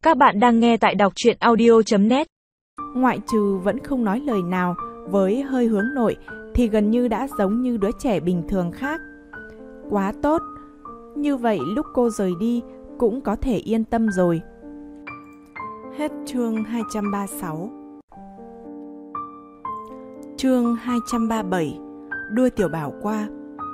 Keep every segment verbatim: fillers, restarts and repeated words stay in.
Các bạn đang nghe tại đọc truyện audio chấm net. Ngoại trừ vẫn không nói lời nào, với hơi hướng nội thì gần như đã giống như đứa trẻ bình thường khác. Quá tốt, như vậy lúc cô rời đi cũng có thể yên tâm rồi. Hết chương hai trăm ba mươi sáu. Chương hai trăm ba mươi bảy. Đưa Tiểu Bảo qua.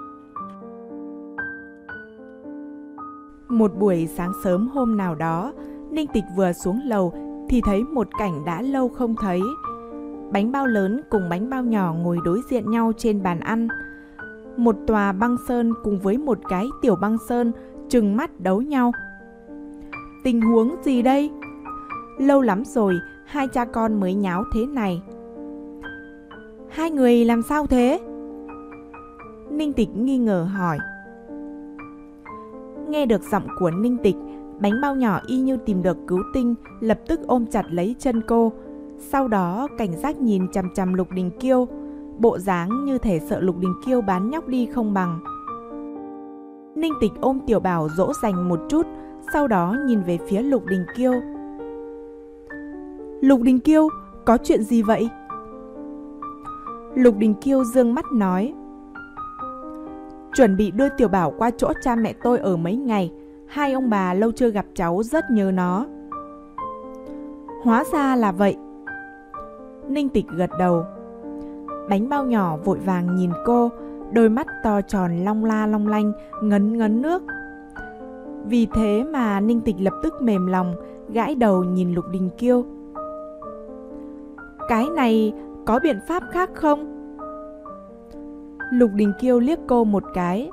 Một buổi sáng sớm hôm nào đó, Ninh Tịch vừa xuống lầu thì thấy một cảnh đã lâu không thấy. Bánh bao lớn cùng bánh bao nhỏ ngồi đối diện nhau trên bàn ăn. Một tòa băng sơn cùng với một cái tiểu băng sơn trừng mắt đấu nhau. Tình huống gì đây? Lâu lắm rồi hai cha con mới nháo thế này. Hai người làm sao thế? Ninh Tịch nghi ngờ hỏi. Nghe được giọng của Ninh Tịch, bánh bao nhỏ y như tìm được cứu tinh, lập tức ôm chặt lấy chân cô. Sau đó cảnh giác nhìn chằm chằm Lục Đình Kiêu, bộ dáng như thể sợ Lục Đình Kiêu bán nhóc đi không bằng. Ninh Tịch ôm Tiểu Bảo dỗ dành một chút, sau đó nhìn về phía Lục Đình Kiêu. Lục Đình Kiêu, có chuyện gì vậy? Lục Đình Kiêu dương mắt nói. Chuẩn bị đưa Tiểu Bảo qua chỗ cha mẹ tôi ở mấy ngày. Hai ông bà lâu chưa gặp cháu rất nhớ nó. Hóa ra là vậy. Ninh Tịch gật đầu. Bánh bao nhỏ vội vàng nhìn cô, đôi mắt to tròn long la long lanh, ngấn ngấn nước. Vì thế mà Ninh Tịch lập tức mềm lòng, gãi đầu nhìn Lục Đình Kiêu. Cái này có biện pháp khác không? Lục Đình Kiêu liếc cô một cái.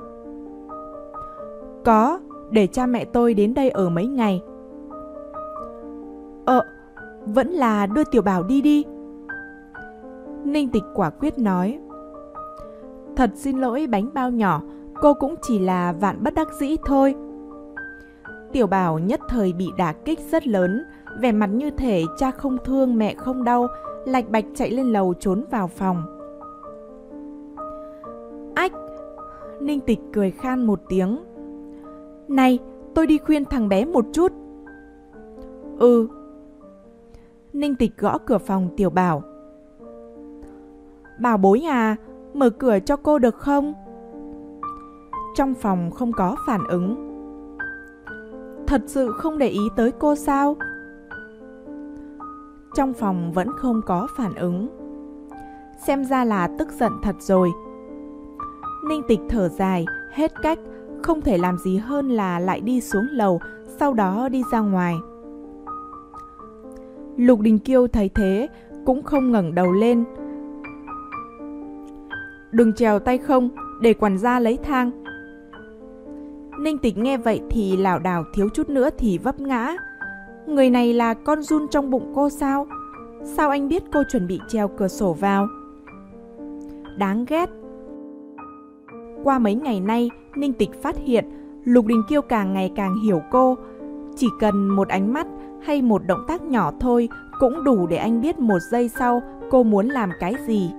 Có, để cha mẹ tôi đến đây ở mấy ngày. Ờ, vẫn là đưa Tiểu Bảo đi đi. Ninh Tịch quả quyết nói. Thật xin lỗi bánh bao nhỏ, cô cũng chỉ là vạn bất đắc dĩ thôi. Tiểu Bảo nhất thời bị đả kích rất lớn, vẻ mặt như thể cha không thương mẹ không đau, lạch bạch chạy lên lầu trốn vào phòng. Ách! Ninh Tịch cười khan một tiếng. Này, tôi đi khuyên thằng bé một chút. Ừ. Ninh Tịch gõ cửa phòng Tiểu Bảo. Bảo bối à, mở cửa cho cô được không? Trong phòng không có phản ứng. Thật sự không để ý tới cô sao? Trong phòng vẫn không có phản ứng. Xem ra là tức giận thật rồi. Ninh Tịch thở dài, hết cách, không thể làm gì hơn là lại đi xuống lầu, sau đó đi ra ngoài. Lục Đình Kiêu thấy thế, cũng không ngẩng đầu lên. Đừng trèo tay không, để quản gia lấy thang. Ninh Tịch nghe vậy thì lảo đảo thiếu chút nữa thì vấp ngã. Người này là con giun trong bụng cô sao? Sao anh biết cô chuẩn bị trèo cửa sổ vào? Đáng ghét. Qua mấy ngày nay, Ninh Tịch phát hiện Lục Đình Kiêu càng ngày càng hiểu cô. Chỉ cần một ánh mắt hay một động tác nhỏ thôi cũng đủ để anh biết một giây sau cô muốn làm cái gì.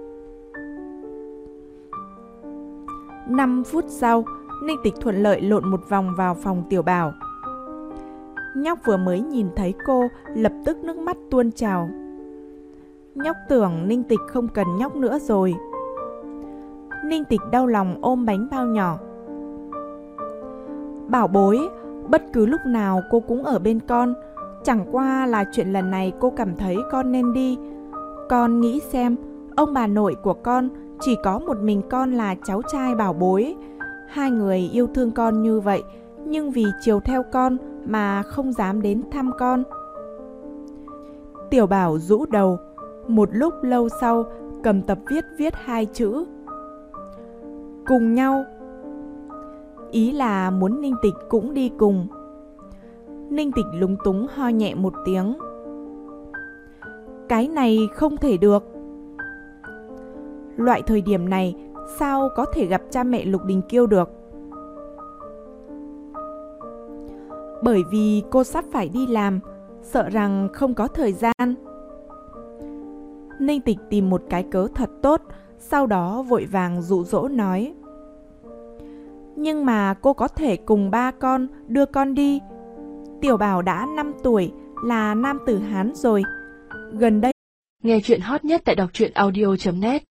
năm phút sau, Ninh Tịch thuận lợi lộn một vòng vào phòng Tiểu Bảo. Nhóc vừa mới nhìn thấy cô, lập tức nước mắt tuôn trào. Nhóc tưởng Ninh Tịch không cần nhóc nữa rồi. Ninh Tịch đau lòng ôm bánh bao nhỏ. Bảo bối, bất cứ lúc nào cô cũng ở bên con. Chẳng qua là chuyện lần này cô cảm thấy con nên đi. Con nghĩ xem, ông bà nội của con chỉ có một mình con là cháu trai bảo bối. Hai người yêu thương con như vậy, nhưng vì chiều theo con mà không dám đến thăm con. Tiểu Bảo rũ đầu, một lúc lâu sau cầm tập viết viết hai chữ. Cùng nhau. Ý là muốn Ninh Tịch cũng đi cùng. Ninh Tịch lúng túng ho nhẹ một tiếng. Cái này không thể được. Loại thời điểm này sao có thể gặp cha mẹ Lục Đình Kiêu được? Bởi vì cô sắp phải đi làm, sợ rằng không có thời gian. Ninh Tịch tìm một cái cớ thật tốt, sau đó vội vàng dụ dỗ nói. Nhưng mà cô có thể cùng ba con đưa con đi. Tiểu Bảo đã năm tuổi, là nam tử Hán rồi. Gần đây, nghe chuyện hot nhất tại đọc truyện audio chấm net.